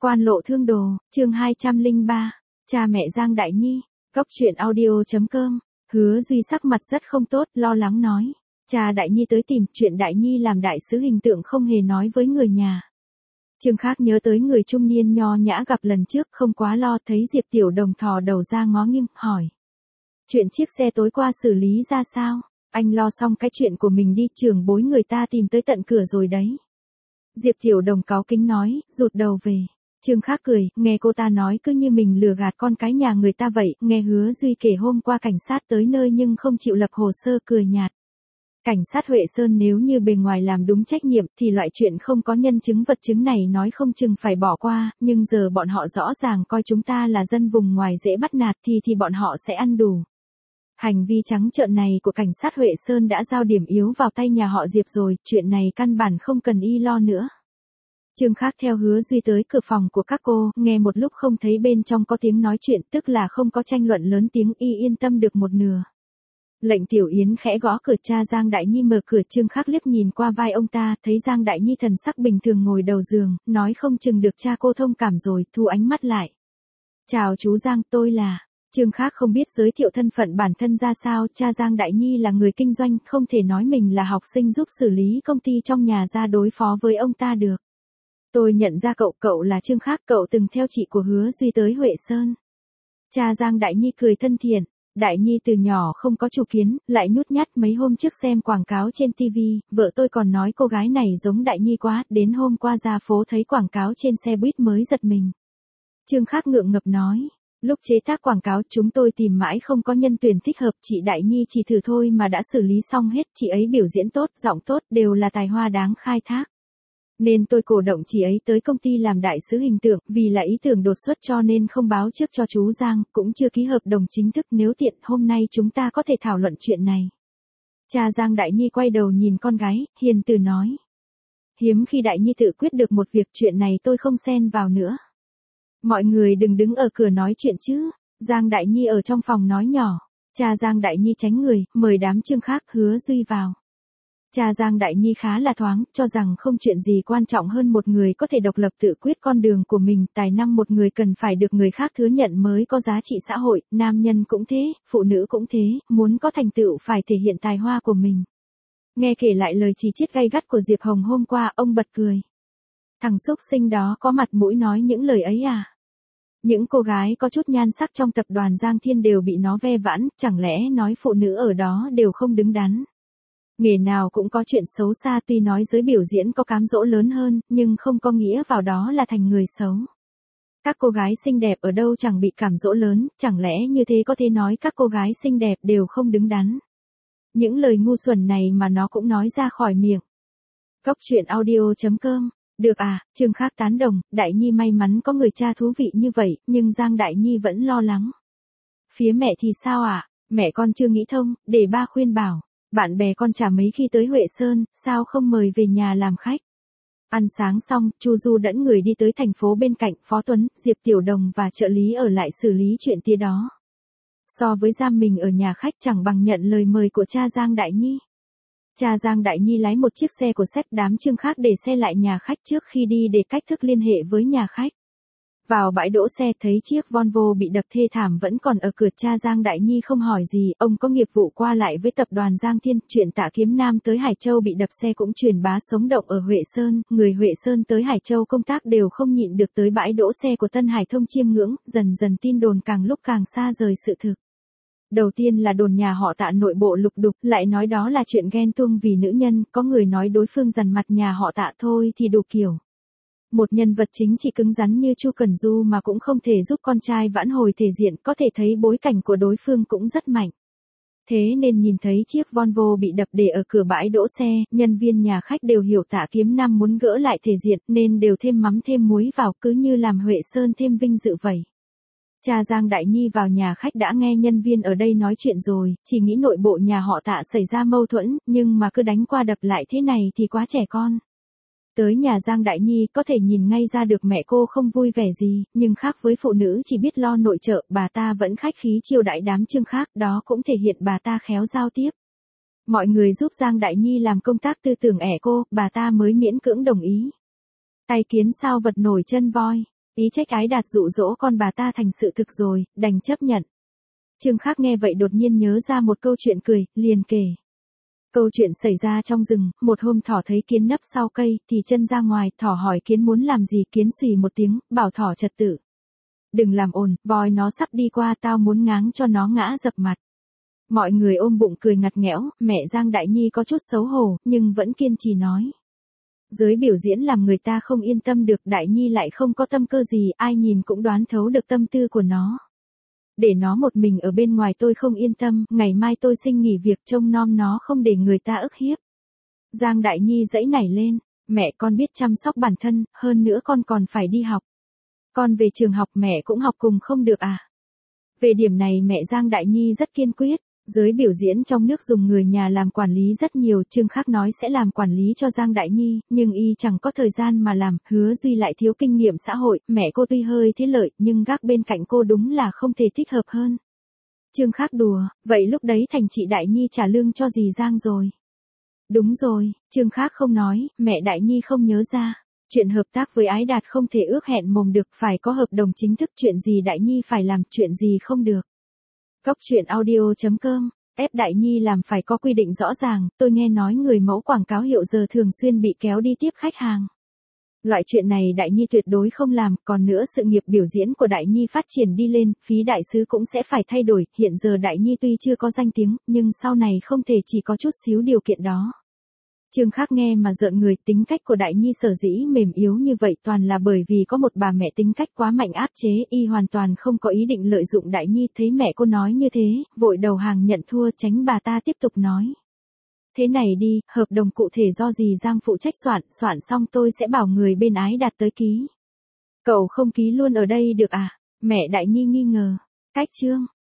Quan lộ thương đồ, chương 203, cha mẹ Giang Đại Nhi, Cốc truyện audio.com, Hứa Duy sắc mặt rất không tốt, lo lắng nói. Cha Đại Nhi tới tìm, chuyện Đại Nhi làm đại sứ hình tượng không hề nói với người nhà. Trương Khác nhớ tới người trung niên nho nhã gặp lần trước, không quá lo, thấy Diệp Tiểu Đồng thò đầu ra ngó nghiêng, hỏi. Chuyện chiếc xe tối qua xử lý ra sao? Anh lo xong cái chuyện của mình đi, trưởng bối người ta tìm tới tận cửa rồi đấy. Diệp Tiểu Đồng cáu kính nói, rụt đầu về. Trương Khác cười, nghe cô ta nói cứ như mình lừa gạt con cái nhà người ta vậy, nghe Hứa Duy kể hôm qua cảnh sát tới nơi nhưng không chịu lập hồ sơ, cười nhạt. Cảnh sát Huệ Sơn nếu như bề ngoài làm đúng trách nhiệm thì loại chuyện không có nhân chứng vật chứng này nói không chừng phải bỏ qua, nhưng giờ bọn họ rõ ràng coi chúng ta là dân vùng ngoài dễ bắt nạt thì bọn họ sẽ ăn đủ. Hành vi trắng trợn này của cảnh sát Huệ Sơn đã giao điểm yếu vào tay nhà họ Diệp rồi, chuyện này căn bản không cần y lo nữa. Trương Khác theo Hứa Duy tới cửa phòng của các cô, nghe một lúc không thấy bên trong có tiếng nói chuyện, tức là không có tranh luận lớn tiếng, y yên tâm được một nửa. Lệnh Tiểu Yến khẽ gõ cửa, cha Giang Đại Nhi mở cửa. Trương Khác liếc nhìn qua vai ông ta, thấy Giang Đại Nhi thần sắc bình thường ngồi đầu giường, nói không chừng được cha cô thông cảm rồi, thu ánh mắt lại. Chào chú Giang, tôi là... Trương Khác không biết giới thiệu thân phận bản thân ra sao, cha Giang Đại Nhi là người kinh doanh, không thể nói mình là học sinh giúp xử lý công ty trong nhà ra đối phó với ông ta được. Tôi nhận ra cậu là Trương Khác, cậu từng theo chị của Hứa Duy tới Huệ Sơn. Cha Giang Đại Nhi cười thân thiện. Đại Nhi từ nhỏ không có chủ kiến, lại nhút nhát, mấy hôm trước xem quảng cáo trên TV, vợ tôi còn nói cô gái này giống Đại Nhi quá, đến hôm qua ra phố thấy quảng cáo trên xe buýt mới giật mình. Trương Khác ngượng ngập nói, lúc chế tác quảng cáo chúng tôi tìm mãi không có nhân tuyển thích hợp, chị Đại Nhi chỉ thử thôi mà đã xử lý xong hết, chị ấy biểu diễn tốt, giọng tốt, đều là tài hoa đáng khai thác. Nên tôi cổ động chị ấy tới công ty làm đại sứ hình tượng, vì là ý tưởng đột xuất cho nên không báo trước cho chú Giang, cũng chưa ký hợp đồng chính thức, nếu tiện hôm nay chúng ta có thể thảo luận chuyện này. Cha Giang Đại Nhi quay đầu nhìn con gái, hiền từ nói. Hiếm khi Đại Nhi tự quyết được một việc, chuyện này tôi không xen vào nữa. Mọi người đừng đứng ở cửa nói chuyện chứ, Giang Đại Nhi ở trong phòng nói nhỏ. Cha Giang Đại Nhi tránh người, mời đám Trương Khác, Hứa Duy vào. Cha Giang Đại Nhi khá là thoáng, cho rằng không chuyện gì quan trọng hơn một người có thể độc lập tự quyết con đường của mình, tài năng một người cần phải được người khác thừa nhận mới có giá trị xã hội, nam nhân cũng thế, phụ nữ cũng thế, muốn có thành tựu phải thể hiện tài hoa của mình. Nghe kể lại lời chỉ trích gay gắt của Diệp Hồng hôm qua, ông bật cười. Thằng xúc sinh đó có mặt mũi nói những lời ấy à? Những cô gái có chút nhan sắc trong tập đoàn Giang Thiên đều bị nó ve vãn, chẳng lẽ nói phụ nữ ở đó đều không đứng đắn? Nghề nào cũng có chuyện xấu xa, tuy nói giới biểu diễn có cám dỗ lớn hơn, nhưng không có nghĩa vào đó là thành người xấu. Các cô gái xinh đẹp ở đâu chẳng bị cám dỗ lớn, chẳng lẽ như thế có thể nói các cô gái xinh đẹp đều không đứng đắn. Những lời ngu xuẩn này mà nó cũng nói ra khỏi miệng. Cốc truyện audio.com. Được à, Trương Khác tán đồng, Đại Nhi may mắn có người cha thú vị như vậy, nhưng Giang Đại Nhi vẫn lo lắng. Phía mẹ thì sao ạ? Mẹ con chưa nghĩ thông, để ba khuyên bảo. Bạn bè con chả mấy khi tới Huệ Sơn, sao không mời về nhà làm khách. Ăn sáng xong, Chu Du dẫn người đi tới thành phố bên cạnh, Phó Tuấn, Diệp Tiểu Đồng và trợ lý ở lại xử lý chuyện tía đó. So với giam mình ở nhà khách chẳng bằng nhận lời mời của cha Giang Đại Nhi. Cha Giang Đại Nhi lái một chiếc xe của sếp đám Trương Khác để xe lại nhà khách trước khi đi để cách thức liên hệ với nhà khách. Vào bãi đỗ xe thấy chiếc Volvo bị đập thê thảm vẫn còn ở cửa, cha Giang Đại Nhi không hỏi gì, ông có nghiệp vụ qua lại với tập đoàn Giang Thiên, chuyện Tạ Kiếm Nam tới Hải Châu bị đập xe cũng truyền bá sống động ở Huệ Sơn, người Huệ Sơn tới Hải Châu công tác đều không nhịn được tới bãi đỗ xe của Tân Hải Thông chiêm ngưỡng, dần dần tin đồn càng lúc càng xa rời sự thực. Đầu tiên là đồn nhà họ Tạ nội bộ lục đục, lại nói đó là chuyện ghen tuông vì nữ nhân, có người nói đối phương dằn mặt nhà họ Tạ thôi thì đủ kiểu. Một nhân vật chính trị cứng rắn như Chu Cẩn Du mà cũng không thể giúp con trai vãn hồi thể diện, có thể thấy bối cảnh của đối phương cũng rất mạnh. Thế nên nhìn thấy chiếc Volvo bị đập để ở cửa bãi đỗ xe, nhân viên nhà khách đều hiểu Tạ Kiếm Nam muốn gỡ lại thể diện nên đều thêm mắm thêm muối vào, cứ như làm Huệ Sơn thêm vinh dự vậy. Cha Giang Đại Nhi vào nhà khách đã nghe nhân viên ở đây nói chuyện rồi, chỉ nghĩ nội bộ nhà họ Tạ xảy ra mâu thuẫn, nhưng mà cứ đánh qua đập lại thế này thì quá trẻ con. Tới nhà Giang Đại Nhi có thể nhìn ngay ra được mẹ cô không vui vẻ gì, nhưng khác với phụ nữ chỉ biết lo nội trợ, bà ta vẫn khách khí chiêu đãi đám Trương Khác, đó cũng thể hiện bà ta khéo giao tiếp. Mọi người giúp Giang Đại Nhi làm công tác tư tưởng ẻ cô, bà ta mới miễn cưỡng đồng ý. Tay kiến sao vật nổi chân voi. Ý trách Ái Đạt dụ dỗ con bà ta thành sự thực rồi, đành chấp nhận. Trương Khắc nghe vậy đột nhiên nhớ ra một câu chuyện cười, liền kể. Câu chuyện xảy ra trong rừng, một hôm thỏ thấy kiến nấp sau cây, thì chân ra ngoài, thỏ hỏi kiến muốn làm gì, kiến xùy một tiếng, bảo thỏ trật tự. Đừng làm ồn, voi nó sắp đi qua, tao muốn ngáng cho nó ngã dập mặt. Mọi người ôm bụng cười ngặt nghẽo, mẹ Giang Đại Nhi có chút xấu hổ, nhưng vẫn kiên trì nói. Giới biểu diễn làm người ta không yên tâm được, Đại Nhi lại không có tâm cơ gì, ai nhìn cũng đoán thấu được tâm tư của nó. Để nó một mình ở bên ngoài tôi không yên tâm, ngày mai tôi xin nghỉ việc trông nom nó không để người ta ức hiếp. Giang Đại Nhi giãy nảy lên, mẹ con biết chăm sóc bản thân, hơn nữa con còn phải đi học. Con về trường học mẹ cũng học cùng không được à? Về điểm này mẹ Giang Đại Nhi rất kiên quyết. Giới biểu diễn trong nước dùng người nhà làm quản lý rất nhiều, Trương Khắc nói sẽ làm quản lý cho Giang Đại Nhi, nhưng y chẳng có thời gian mà làm, Hứa Duy lại thiếu kinh nghiệm xã hội, mẹ cô tuy hơi thế lợi, nhưng gác bên cạnh cô đúng là không thể thích hợp hơn. Trương Khắc đùa, vậy lúc đấy thành chị Đại Nhi trả lương cho dì Giang rồi. Đúng rồi, Trương Khắc không nói, mẹ Đại Nhi không nhớ ra. Chuyện hợp tác với Ái Đạt không thể ước hẹn mồm được, phải có hợp đồng chính thức, chuyện gì Đại Nhi phải làm, chuyện gì không được. Cóc truyện audio.com, ép Đại Nhi làm phải có quy định rõ ràng, tôi nghe nói người mẫu quảng cáo hiệu giờ thường xuyên bị kéo đi tiếp khách hàng. Loại chuyện này Đại Nhi tuyệt đối không làm, còn nữa sự nghiệp biểu diễn của Đại Nhi phát triển đi lên, phí đại sứ cũng sẽ phải thay đổi, hiện giờ Đại Nhi tuy chưa có danh tiếng, nhưng sau này không thể chỉ có chút xíu điều kiện đó. Trương Khắc nghe mà rợn người, tính cách của Đại Nhi sở dĩ mềm yếu như vậy toàn là bởi vì có một bà mẹ tính cách quá mạnh áp chế, y hoàn toàn không có ý định lợi dụng Đại Nhi, thấy mẹ cô nói như thế, vội đầu hàng nhận thua, tránh bà ta tiếp tục nói. Thế này đi, hợp đồng cụ thể do dì Giang phụ trách soạn xong tôi sẽ bảo người bên Ái Đạt tới ký. Cậu không ký luôn ở đây được à? Mẹ Đại Nhi nghi ngờ. Cách chương.